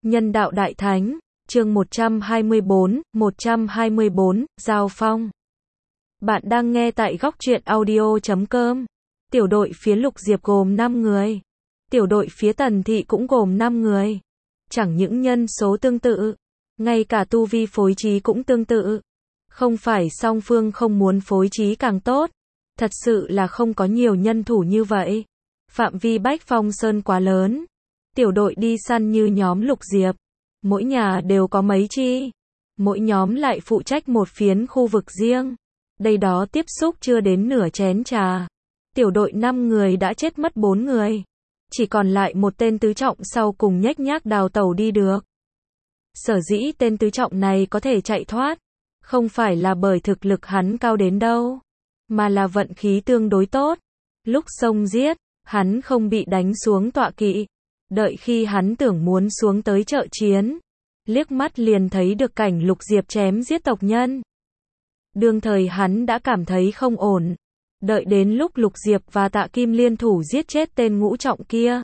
Nhân đạo đại thánh, chương 124, Giao phong. Bạn đang nghe tại góc truyện audio.com. Tiểu đội phía Lục Diệp gồm 5 người. Tiểu đội phía Tần Thị cũng gồm 5 người. Chẳng những nhân số tương tự, ngay cả tu vi phối trí cũng tương tự. Không phải song phương không muốn phối trí càng tốt, thật sự là không có nhiều nhân thủ như vậy. Phạm vi Bách Phong Sơn quá lớn. Tiểu đội đi săn như nhóm Lục Diệp, mỗi nhà đều có mấy chi, mỗi nhóm lại phụ trách một phiến khu vực riêng. Đây đó tiếp xúc chưa đến nửa chén trà. Tiểu đội 5 người đã chết mất 4 người. Chỉ còn lại một tên tứ trọng sau cùng nhếch nhác đào tẩu đi được. Sở dĩ tên tứ trọng này có thể chạy thoát, không phải là bởi thực lực hắn cao đến đâu, mà là vận khí tương đối tốt. Lúc xông giết, hắn không bị đánh xuống tọa kỵ. Đợi khi hắn tưởng muốn xuống tới trợ chiến, liếc mắt liền thấy được cảnh Lục Diệp chém giết tộc nhân. Đương thời hắn đã cảm thấy không ổn. Đợi đến lúc Lục Diệp và Tạ Kim liên thủ giết chết tên ngũ trọng kia,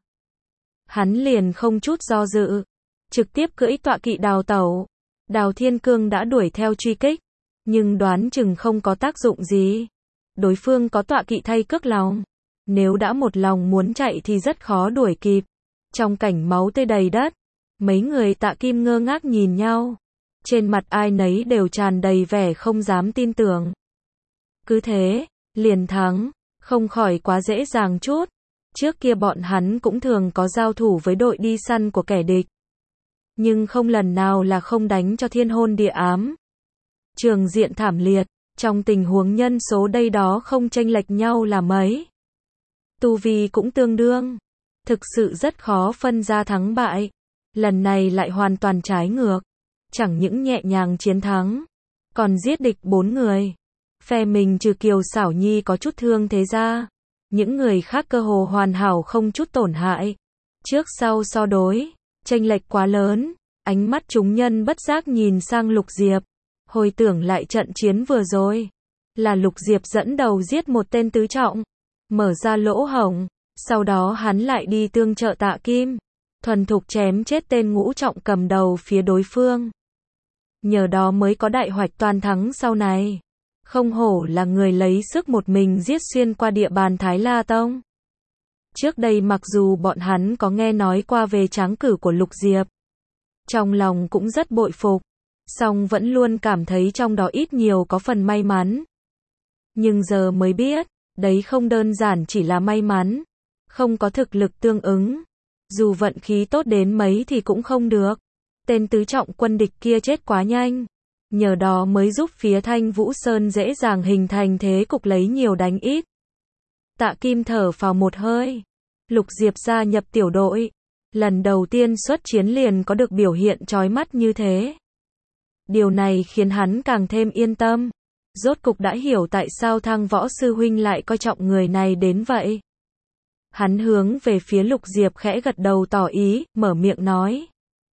hắn liền không chút do dự, trực tiếp cưỡi tọa kỵ đào tẩu. Đào Thiên Cương đã đuổi theo truy kích, nhưng đoán chừng không có tác dụng gì. Đối phương có tọa kỵ thay cước lòng, nếu đã một lòng muốn chạy thì rất khó đuổi kịp. Trong cảnh máu tươi đầy đất, mấy người Tạ Kim ngơ ngác nhìn nhau. Trên mặt ai nấy đều tràn đầy vẻ không dám tin tưởng. Cứ thế, liền thắng, không khỏi quá dễ dàng chút. Trước kia bọn hắn cũng thường có giao thủ với đội đi săn của kẻ địch, nhưng không lần nào là không đánh cho thiên hôn địa ám. Trường diện thảm liệt, trong tình huống nhân số đây đó không chênh lệch nhau là mấy. Tu vi cũng tương đương. Thực sự rất khó phân ra thắng bại. Lần này lại hoàn toàn trái ngược. Chẳng những nhẹ nhàng chiến thắng, còn giết địch 4 người. Phe mình trừ Kiều Xảo Nhi có chút thương thế ra, những người khác cơ hồ hoàn hảo không chút tổn hại. Trước sau so đối, chênh lệch quá lớn. Ánh mắt chúng nhân bất giác nhìn sang Lục Diệp. Hồi tưởng lại trận chiến vừa rồi, là Lục Diệp dẫn đầu giết một tên tứ trọng, mở ra lỗ hổng. Sau đó hắn lại đi tương trợ Tạ Kim, thuần thục chém chết tên ngũ trọng cầm đầu phía đối phương. Nhờ đó mới có đại hoạch toàn thắng sau này. Không hổ là người lấy sức một mình giết xuyên qua địa bàn Thái La Tông. Trước đây mặc dù bọn hắn có nghe nói qua về tráng cử của Lục Diệp, trong lòng cũng rất bội phục, song vẫn luôn cảm thấy trong đó ít nhiều có phần may mắn. Nhưng giờ mới biết, đấy không đơn giản chỉ là may mắn. Không có thực lực tương ứng, dù vận khí tốt đến mấy thì cũng không được. Tên tứ trọng quân địch kia chết quá nhanh, nhờ đó mới giúp phía Thanh Vũ Sơn dễ dàng hình thành thế cục lấy nhiều đánh ít. Tạ Kim thở phào một hơi. Lục Diệp gia nhập tiểu đội, lần đầu tiên xuất chiến liền có được biểu hiện chói mắt như thế. Điều này khiến hắn càng thêm yên tâm. Rốt cục đã hiểu tại sao Thang Võ sư huynh lại coi trọng người này đến vậy. Hắn hướng về phía Lục Diệp khẽ gật đầu tỏ ý, mở miệng nói.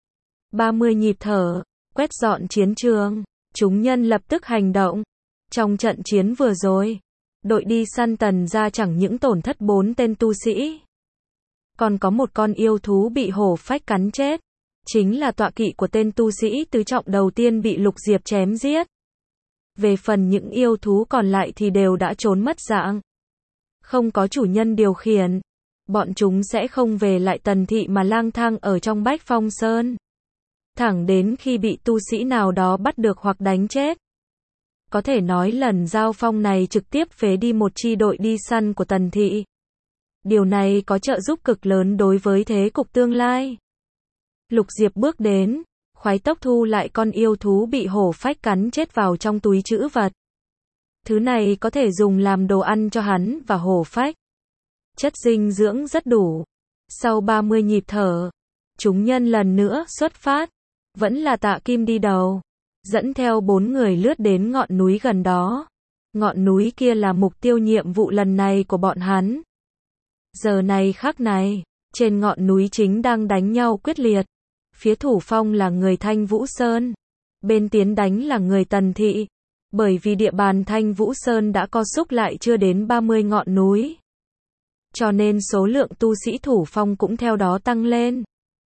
30 nhịp thở, quét dọn chiến trường. Chúng nhân lập tức hành động. Trong trận chiến vừa rồi, đội đi săn Tần gia chẳng những tổn thất 4 tên tu sĩ, còn có một con yêu thú bị hổ phách cắn chết. Chính là tọa kỵ của tên tu sĩ tứ trọng đầu tiên bị Lục Diệp chém giết. Về phần những yêu thú còn lại thì đều đã trốn mất dạng. Không có chủ nhân điều khiển, bọn chúng sẽ không về lại Tần Thị mà lang thang ở trong Bách Phong Sơn, thẳng đến khi bị tu sĩ nào đó bắt được hoặc đánh chết. Có thể nói lần giao phong này trực tiếp phế đi một chi đội đi săn của Tần Thị. Điều này có trợ giúp cực lớn đối với thế cục tương lai. Lục Diệp bước đến, khoái tốc thu lại con yêu thú bị hổ phách cắn chết vào trong túi trữ vật. Thứ này có thể dùng làm đồ ăn cho hắn và hổ phách. Chất dinh dưỡng rất đủ. Sau 30 nhịp thở, chúng nhân lần nữa xuất phát. Vẫn là Tạ Kim đi đầu, dẫn theo 4 người lướt đến ngọn núi gần đó. Ngọn núi kia là mục tiêu nhiệm vụ lần này của bọn hắn. Giờ này khắc này, trên ngọn núi chính đang đánh nhau quyết liệt. Phía thủ phong là người Thanh Vũ Sơn, bên tiến đánh là người Tần Thị. Bởi vì địa bàn Thanh Vũ Sơn đã co xúc lại chưa đến 30 ngọn núi, cho nên số lượng tu sĩ thủ phong cũng theo đó tăng lên.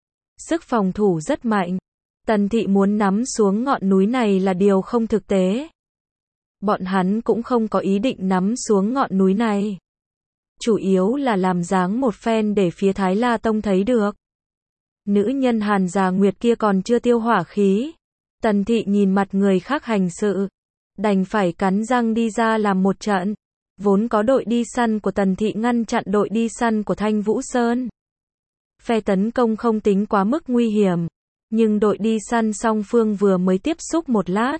sức phòng thủ rất mạnh. Tần Thị muốn nắm xuống ngọn núi này là điều không thực tế. Bọn hắn cũng không có ý định nắm xuống ngọn núi này. Chủ yếu là làm dáng một phen để phía Thái La Tông thấy được. Nữ nhân Hàn Già Nguyệt kia còn chưa tiêu hỏa khí. Tần Thị nhìn mặt người khác hành sự, đành phải cắn răng đi ra làm một trận. Vốn có đội đi săn của Tần Thị ngăn chặn đội đi săn của Thanh Vũ Sơn. Phe tấn công không tính quá mức nguy hiểm, nhưng đội đi săn song phương vừa mới tiếp xúc một lát.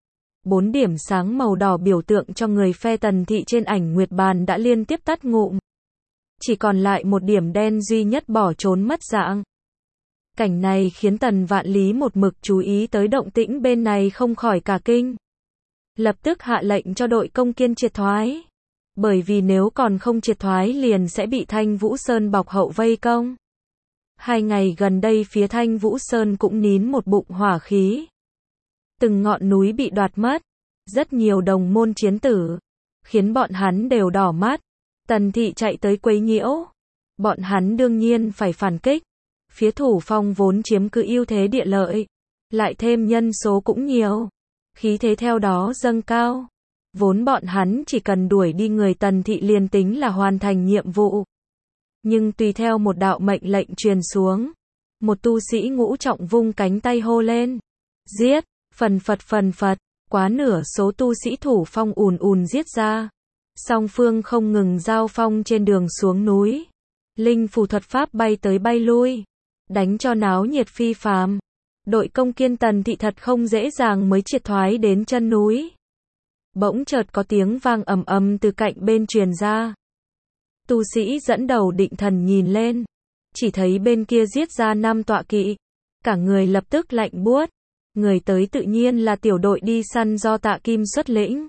4 điểm sáng màu đỏ biểu tượng cho người phe Tần Thị trên ảnh nguyệt bàn đã liên tiếp tắt ngụm. Chỉ còn lại một điểm đen duy nhất bỏ trốn mất dạng. Cảnh này khiến Tần Vạn Lý một mực chú ý tới động tĩnh bên này không khỏi cả kinh. Lập tức hạ lệnh cho đội công kiên triệt thoái. Bởi vì nếu còn không triệt thoái liền sẽ bị Thanh Vũ Sơn bọc hậu vây công. 2 ngày gần đây phía Thanh Vũ Sơn cũng nín một bụng hỏa khí. Từng ngọn núi bị đoạt mất, rất nhiều đồng môn chiến tử, khiến bọn hắn đều đỏ mắt. Tần Thị chạy tới quấy nhiễu, bọn hắn đương nhiên phải phản kích. Phía thủ phong vốn chiếm cứ ưu thế địa lợi, lại thêm nhân số cũng nhiều, khí thế theo đó dâng cao. Vốn bọn hắn chỉ cần đuổi đi người Tần Thị liền tính là hoàn thành nhiệm vụ. Nhưng tùy theo một đạo mệnh lệnh truyền xuống, một tu sĩ ngũ trọng vung cánh tay hô lên, giết, phần phật, quá nửa số tu sĩ thủ phong ùn ùn giết ra. Song phương không ngừng giao phong trên đường xuống núi. Linh phù thuật pháp bay tới bay lui, đánh cho náo nhiệt phi phàm. Đội công kiên Tần Thị thật không dễ dàng mới triệt thoái đến chân núi. Bỗng chợt có tiếng vang ầm ầm từ cạnh bên truyền ra. Tu sĩ dẫn đầu định thần nhìn lên, chỉ thấy bên kia giết ra 5 tọa kỵ, cả người lập tức lạnh buốt. Người tới tự nhiên là tiểu đội đi săn do Tạ Kim xuất lĩnh.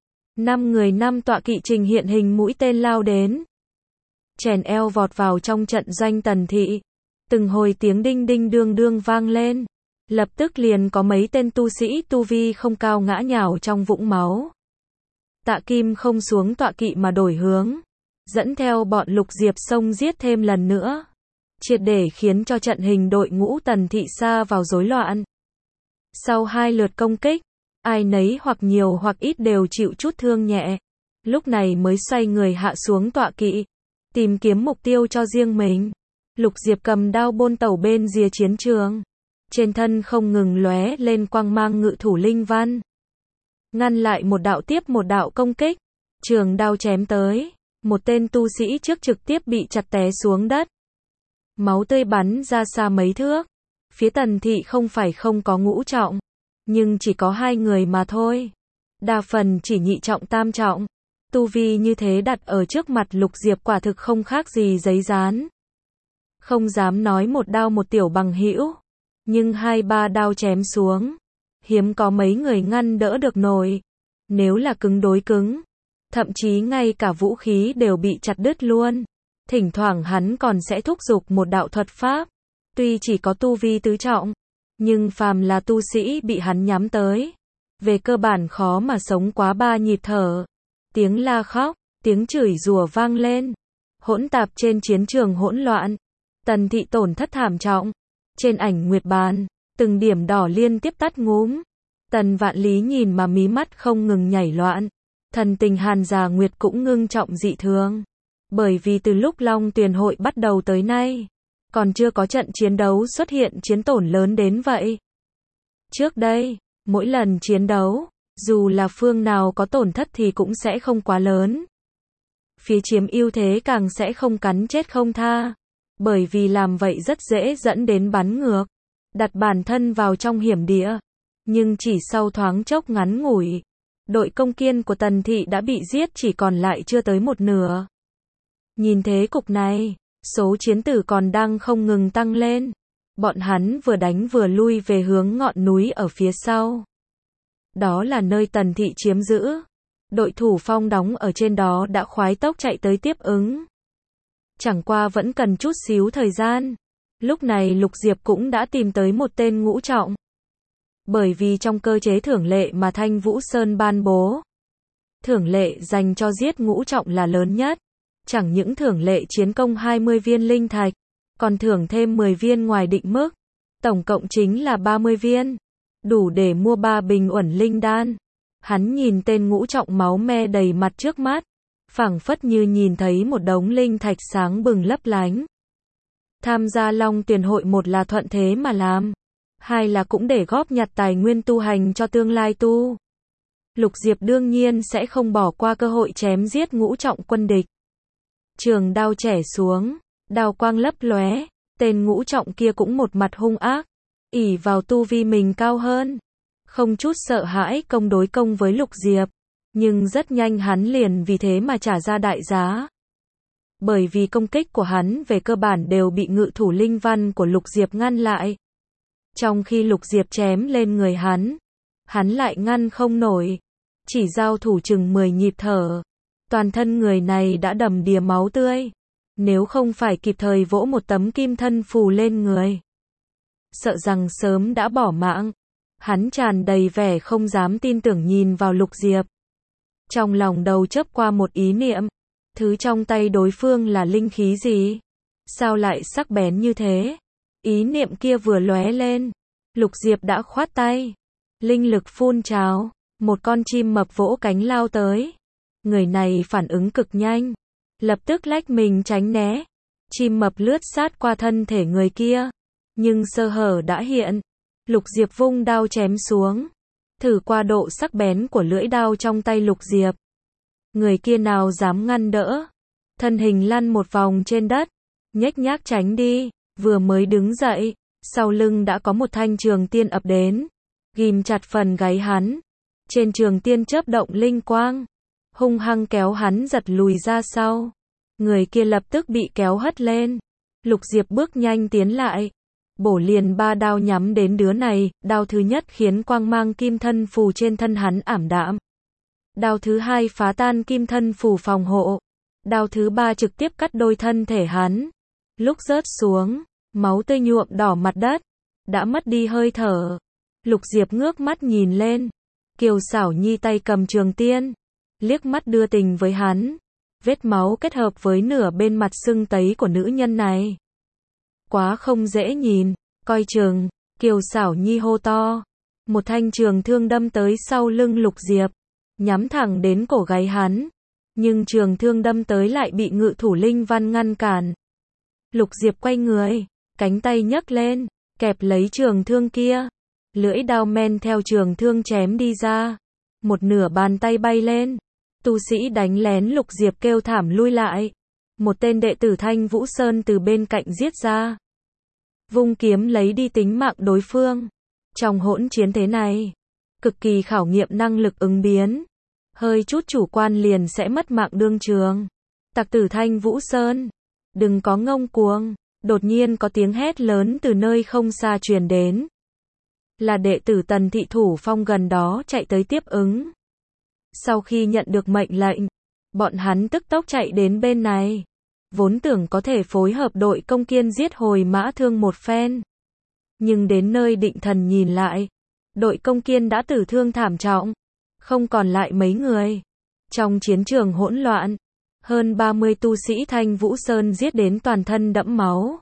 5 người 5 tọa kỵ trình hiện hình mũi tên lao đến, chèn eo vọt vào trong trận doanh Tần Thị. Từng hồi tiếng đinh đinh đương đương vang lên, lập tức liền có mấy tên tu sĩ tu vi không cao ngã nhào trong vũng máu. Tạ Kim không xuống tọa kỵ mà đổi hướng, dẫn theo bọn Lục Diệp xông giết thêm lần nữa, triệt để khiến cho trận hình đội ngũ Tần Thị sa vào rối loạn. Sau 2 lượt công kích, ai nấy hoặc nhiều hoặc ít đều chịu chút thương nhẹ, lúc này mới xoay người hạ xuống tọa kỵ, tìm kiếm mục tiêu cho riêng mình. Lục Diệp cầm đao bôn tẩu bên rìa chiến trường, trên thân không ngừng lóe lên quang mang ngự thủ linh văn, ngăn lại một đạo tiếp một đạo công kích. Trường đao chém tới, một tên tu sĩ trước trực tiếp bị chặt té xuống đất, máu tươi bắn ra xa mấy thước. Phía Tần Thị không phải không có ngũ trọng, nhưng chỉ có 2 người mà thôi, đa phần chỉ nhị trọng tam trọng. Tu vi như thế đặt ở trước mặt Lục Diệp quả thực không khác gì giấy dán. Không dám nói một đao một tiểu bằng hữu, nhưng 2-3 đao chém xuống, hiếm có mấy người ngăn đỡ được nổi. Nếu là cứng đối cứng, thậm chí ngay cả vũ khí đều bị chặt đứt luôn. Thỉnh thoảng hắn còn sẽ thúc giục một đạo thuật pháp, tuy chỉ có tu vi tứ trọng, nhưng phàm là tu sĩ bị hắn nhắm tới, về cơ bản khó mà sống quá 3 nhịp thở. Tiếng la khóc, tiếng chửi rủa vang lên, hỗn tạp trên chiến trường hỗn loạn. Tần Thị tổn thất thảm trọng. Trên ảnh nguyệt bàn, từng điểm đỏ liên tiếp tắt ngúm. Tần Vạn Lý nhìn mà mí mắt không ngừng nhảy loạn. Thần tình Hàn Già Nguyệt cũng ngưng trọng dị thường. Bởi vì từ lúc Long Tuyền hội bắt đầu tới nay, còn chưa có trận chiến đấu xuất hiện chiến tổn lớn đến vậy. Trước đây, mỗi lần chiến đấu, dù là phương nào có tổn thất thì cũng sẽ không quá lớn. Phía chiếm ưu thế càng sẽ không cắn chết không tha. Bởi vì làm vậy rất dễ dẫn đến bắn ngược, đặt bản thân vào trong hiểm địa. Nhưng chỉ sau thoáng chốc ngắn ngủi, đội công kiên của Tần Thị đã bị giết chỉ còn lại chưa tới một nửa. Nhìn thế cục này, số chiến tử còn đang không ngừng tăng lên. Bọn hắn vừa đánh vừa lui về hướng ngọn núi ở phía sau. Đó là nơi Tần Thị chiếm giữ. Đội thủ phong đóng ở trên đó đã khoái tốc chạy tới tiếp ứng. Chẳng qua vẫn cần chút xíu thời gian. Lúc này Lục Diệp cũng đã tìm tới một tên ngũ trọng. Bởi vì trong cơ chế thưởng lệ mà Thanh Vũ Sơn ban bố, thưởng lệ dành cho giết ngũ trọng là lớn nhất. Chẳng những thưởng lệ chiến công 20 viên linh thạch, còn thưởng thêm 10 viên ngoài định mức. Tổng cộng chính là 30 viên. Đủ để mua 3 bình uẩn linh đan. Hắn nhìn tên ngũ trọng máu me đầy mặt trước mắt. Phảng phất như nhìn thấy một đống linh thạch sáng bừng lấp lánh. Tham gia Long Tuyền hội, một là thuận thế mà làm. Hai là cũng để góp nhặt tài nguyên tu hành cho tương lai tu. Lục Diệp đương nhiên sẽ không bỏ qua cơ hội chém giết ngũ trọng quân địch. Trường đao chẻ xuống, đao quang lấp lóe, tên ngũ trọng kia cũng một mặt hung ác, ỷ vào tu vi mình cao hơn, không chút sợ hãi công đối công với Lục Diệp, nhưng rất nhanh hắn liền vì thế mà trả ra đại giá. Bởi vì công kích của hắn về cơ bản đều bị ngự thủ linh văn của Lục Diệp ngăn lại. Trong khi Lục Diệp chém lên người hắn lại ngăn không nổi, chỉ giao thủ chừng 10 nhịp thở. Toàn thân người này đã đầm đìa máu tươi. Nếu không phải kịp thời vỗ một tấm kim thân phù lên người, sợ rằng sớm đã bỏ mạng. Hắn tràn đầy vẻ không dám tin tưởng nhìn vào Lục Diệp. Trong lòng đầu chớp qua một ý niệm. Thứ trong tay đối phương là linh khí gì? Sao lại sắc bén như thế? Ý niệm kia vừa lóe lên, Lục Diệp đã khoát tay. Linh lực phun trào, một con chim mập vỗ cánh lao tới. Người này phản ứng cực nhanh, lập tức lách mình tránh né. Chim mập lướt sát qua thân thể người kia, nhưng sơ hở đã hiện. Lục Diệp vung đao chém xuống, thử qua độ sắc bén của lưỡi đao trong tay Lục Diệp. Người kia nào dám ngăn đỡ, thân hình lăn một vòng trên đất, nhếch nhác tránh đi. Vừa mới đứng dậy, sau lưng đã có một thanh trường tiên ập đến, ghim chặt phần gáy hắn. Trên trường tiên chớp động linh quang, hung hăng kéo hắn giật lùi ra sau. Người kia lập tức bị kéo hất lên. Lục Diệp bước nhanh tiến lại, bổ liền 3 đao nhắm đến đứa này. Đao thứ nhất khiến quang mang kim thân phù trên thân hắn ảm đạm. Đao thứ hai phá tan kim thân phù phòng hộ. Đao thứ ba trực tiếp cắt đôi thân thể hắn. Lúc rớt xuống, máu tươi nhuộm đỏ mặt đất, đã mất đi hơi thở. Lục Diệp ngước mắt nhìn lên, Kiều Xảo Nhi tay cầm trường tiên, liếc mắt đưa tình với hắn. Vết máu kết hợp với nửa bên mặt sưng tấy của nữ nhân này, quá không dễ nhìn. Coi chừng, Kiều Xảo Nhi hô to. Một thanh trường thương đâm tới sau lưng Lục Diệp, nhắm thẳng đến cổ gáy hắn. Nhưng trường thương đâm tới lại bị ngự thủ linh văn ngăn cản. Lục Diệp quay người, cánh tay nhấc lên, kẹp lấy trường thương kia. Lưỡi đao men theo trường thương chém đi ra. Một nửa bàn tay bay lên. Tu sĩ đánh lén Lục Diệp kêu thảm lui lại. Một tên đệ tử Thanh Vũ Sơn từ bên cạnh giết ra, vung kiếm lấy đi tính mạng đối phương. Trong hỗn chiến thế này, cực kỳ khảo nghiệm năng lực ứng biến. Hơi chút chủ quan liền sẽ mất mạng đương trường. Tặc tử Thanh Vũ Sơn, đừng có ngông cuồng. Đột nhiên có tiếng hét lớn từ nơi không xa truyền đến. Là đệ tử Tần Thị Thủ Phong gần đó chạy tới tiếp ứng. Sau khi nhận được mệnh lệnh, bọn hắn tức tốc chạy đến bên này. Vốn tưởng có thể phối hợp đội công kiên giết hồi mã thương một phen. Nhưng đến nơi định thần nhìn lại, đội công kiên đã tử thương thảm trọng, không còn lại mấy người. Trong chiến trường hỗn loạn, hơn 30 tu sĩ Thanh Vũ Sơn giết đến toàn thân đẫm máu.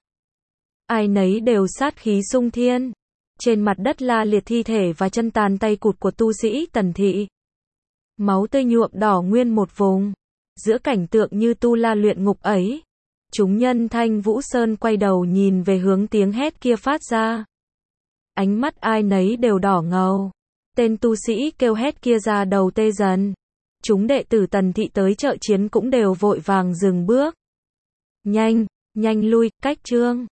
Ai nấy đều sát khí sung thiên. Trên mặt đất la liệt thi thể và chân tàn tay cụt của tu sĩ Tần Thị. Máu tươi nhuộm đỏ nguyên một vùng. Giữa cảnh tượng như tu la luyện ngục ấy, chúng nhân Thanh Vũ Sơn quay đầu nhìn về hướng tiếng hét kia phát ra. Ánh mắt ai nấy đều đỏ ngầu. Tên tu sĩ kêu hét kia ra đầu tê dần. Chúng đệ tử Tần Thị tới trợ chiến cũng đều vội vàng dừng bước. Nhanh, nhanh lui, cách trương.